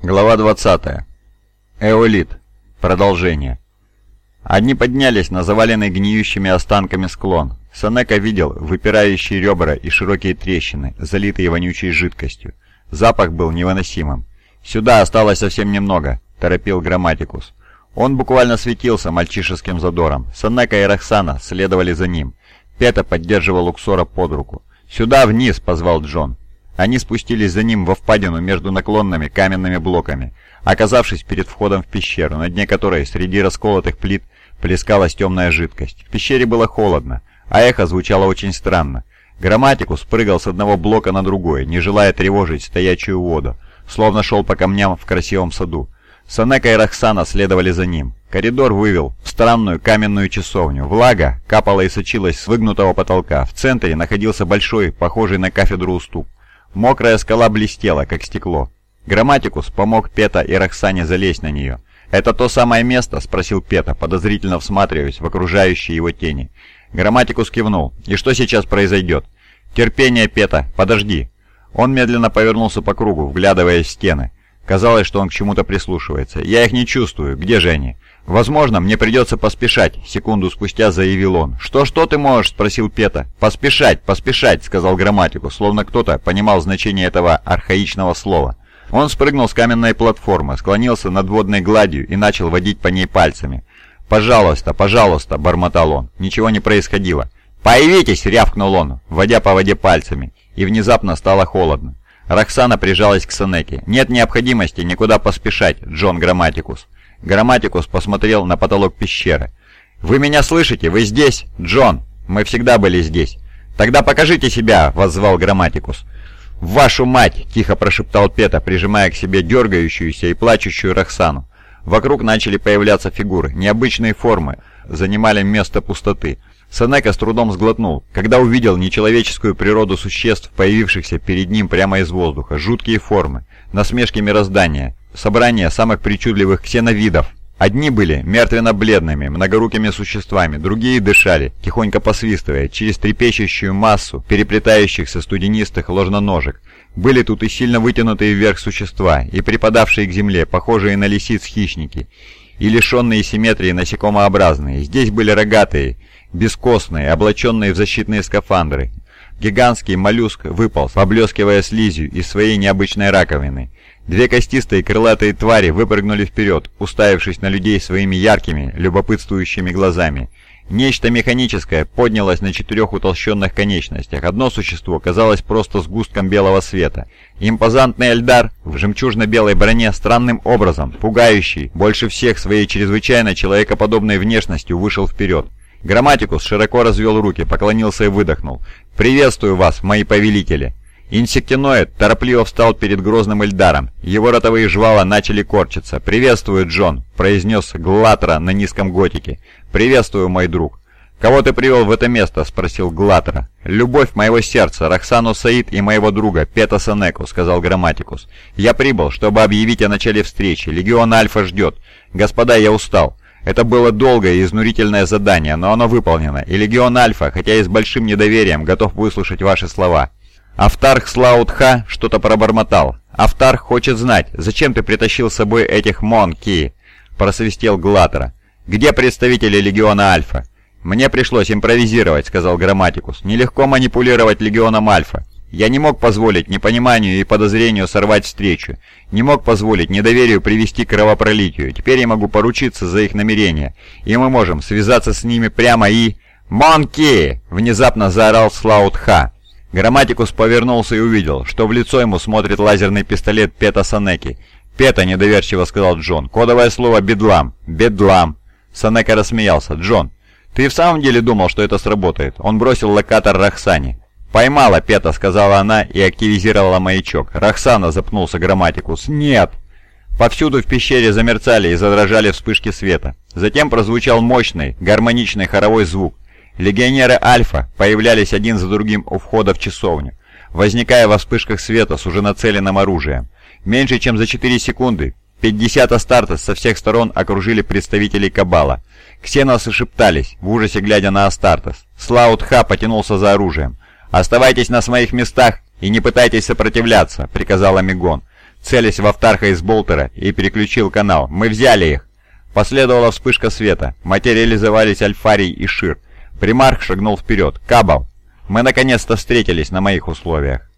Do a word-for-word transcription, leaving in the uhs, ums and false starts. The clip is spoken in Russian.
Глава двадцатая. Эолит. Продолжение. Они поднялись на заваленный гниющими останками склон. Сенека видел выпирающие ребра и широкие трещины, залитые вонючей жидкостью. Запах был невыносимым. «Сюда осталось совсем немного», — торопил Грамматикус. Он буквально светился мальчишеским задором. Сенека и Роксана следовали за ним. Пета поддерживал Уксора под руку. «Сюда, вниз!» — позвал Джон. Они спустились за ним во впадину между наклонными каменными блоками, оказавшись перед входом в пещеру, на дне которой среди расколотых плит плескалась темная жидкость. В пещере было холодно, а эхо звучало очень странно. Грамматикус прыгал с одного блока на другой, не желая тревожить стоячую воду, словно шел по камням в красивом саду. Сенека и Роксана следовали за ним. Коридор вывел в странную каменную часовню. Влага капала и сочилась с выгнутого потолка. В центре находился большой, похожий на кафедру уступ. Мокрая скала блестела, как стекло. Грамматикус помог Пета и Роксане залезть на нее. «Это то самое место?» — спросил Пета, подозрительно всматриваясь в окружающие его тени. Грамматикус кивнул. «И что сейчас произойдет?» «Терпение, Пета, подожди». Он медленно повернулся по кругу, вглядываясь в стены. Казалось, что он к чему-то прислушивается. «Я их не чувствую. Где же они?» «Возможно, мне придется поспешать», — секунду спустя заявил он. «Что-что ты можешь?» — спросил Пета. «Поспешать, поспешать», — сказал Грамматикус, словно кто-то понимал значение этого архаичного слова. Он спрыгнул с каменной платформы, склонился над водной гладью и начал водить по ней пальцами. «Пожалуйста, пожалуйста», — бормотал он. Ничего не происходило. «Появитесь!» — рявкнул он, водя по воде пальцами, и внезапно стало холодно. Роксана прижалась к Сенеке. «Нет необходимости никуда поспешать, Джон Грамматикус». Грамматикус посмотрел на потолок пещеры. «Вы меня слышите? Вы здесь? Джон, мы всегда были здесь». «Тогда покажите себя!» — воззвал Грамматикус. «Вашу мать!» — тихо прошептал Пета, прижимая к себе дергающуюся и плачущую Роксану. Вокруг начали появляться фигуры. Необычные формы занимали место пустоты. Сенека с трудом сглотнул, когда увидел нечеловеческую природу существ, появившихся перед ним прямо из воздуха. Жуткие формы, насмешки мироздания, собрание самых причудливых ксеновидов. Одни были мертвенно-бледными, многорукими существами, другие дышали, тихонько посвистывая, через трепещущую массу переплетающихся студенистых ложноножек. Были тут и сильно вытянутые вверх существа, и припадавшие к земле, похожие на лисиц хищники, и лишенные симметрии насекомообразные. Здесь были рогатые, бескостные, облаченные в защитные скафандры. Гигантский моллюск выполз, поблескивая слизью из своей необычной раковины. Две костистые крылатые твари выпрыгнули вперед, уставившись на людей своими яркими, любопытствующими глазами. Нечто механическое поднялось на четырех утолщенных конечностях. Одно существо казалось просто сгустком белого света. Импозантный Эльдар в жемчужно-белой броне странным образом, пугающий, больше всех своей чрезвычайно человекоподобной внешностью, вышел вперед. Грамматикус широко развел руки, поклонился и выдохнул. «Приветствую вас, мои повелители!» Инсектиноид торопливо встал перед грозным Эльдаром. Его ротовые жвала начали корчиться. «Приветствую, Джон!» — произнес Глатра на низком готике. «Приветствую, мой друг!» «Кого ты привел в это место?» — спросил Глатра. «Любовь моего сердца, Роксану Саид и моего друга Пета Сенеку», — сказал Грамматикус. «Я прибыл, чтобы объявить о начале встречи. Легион Альфа ждет. Господа, я устал. Это было долгое и изнурительное задание, но оно выполнено, и Легион Альфа, хотя и с большим недоверием, готов выслушать ваши слова». Автарх Слаутха что-то пробормотал. «Автарх хочет знать, зачем ты притащил с собой этих Монки?» — просвистел Глатра. «Где представители Легиона Альфа?» «Мне пришлось импровизировать», — сказал Грамматикус. «Нелегко манипулировать Легионом Альфа. Я не мог позволить непониманию и подозрению сорвать встречу. Не мог позволить недоверию привести к кровопролитию. Теперь я могу поручиться за их намерения, и мы можем связаться с ними прямо и...» «Монки!» — внезапно заорал Слаутха. Грамматикус повернулся и увидел, что в лицо ему смотрит лазерный пистолет Пета Сенеки. «Пета», — недоверчиво сказал Джон, — «кодовое слово «бедлам». «Бедлам». Сенека рассмеялся. «Джон, ты в самом деле думал, что это сработает?» Он бросил локатор Роксане. «Поймала, Пета», — сказала она и активизировала маячок. «Роксана», — запнулся Грамматикус. «Нет». Повсюду в пещере замерцали и задрожали вспышки света. Затем прозвучал мощный, гармоничный хоровой звук. Легионеры Альфа появлялись один за другим у входа в часовню, возникая во вспышках света с уже нацеленным оружием. Меньше чем за четыре секунды пятьдесят Астартес со всех сторон окружили представителей Кабала. Ксеносы шептались, в ужасе глядя на Астартес. Слаутха потянулся за оружием. «Оставайтесь на своих местах и не пытайтесь сопротивляться», — приказал Амигон. целясь в Автарха из болтера, и переключил канал. «Мы взяли их!» Последовала вспышка света. Материализовались Альфарий и Шир. Примарх шагнул вперед. «Кабал, мы наконец-то встретились на моих условиях».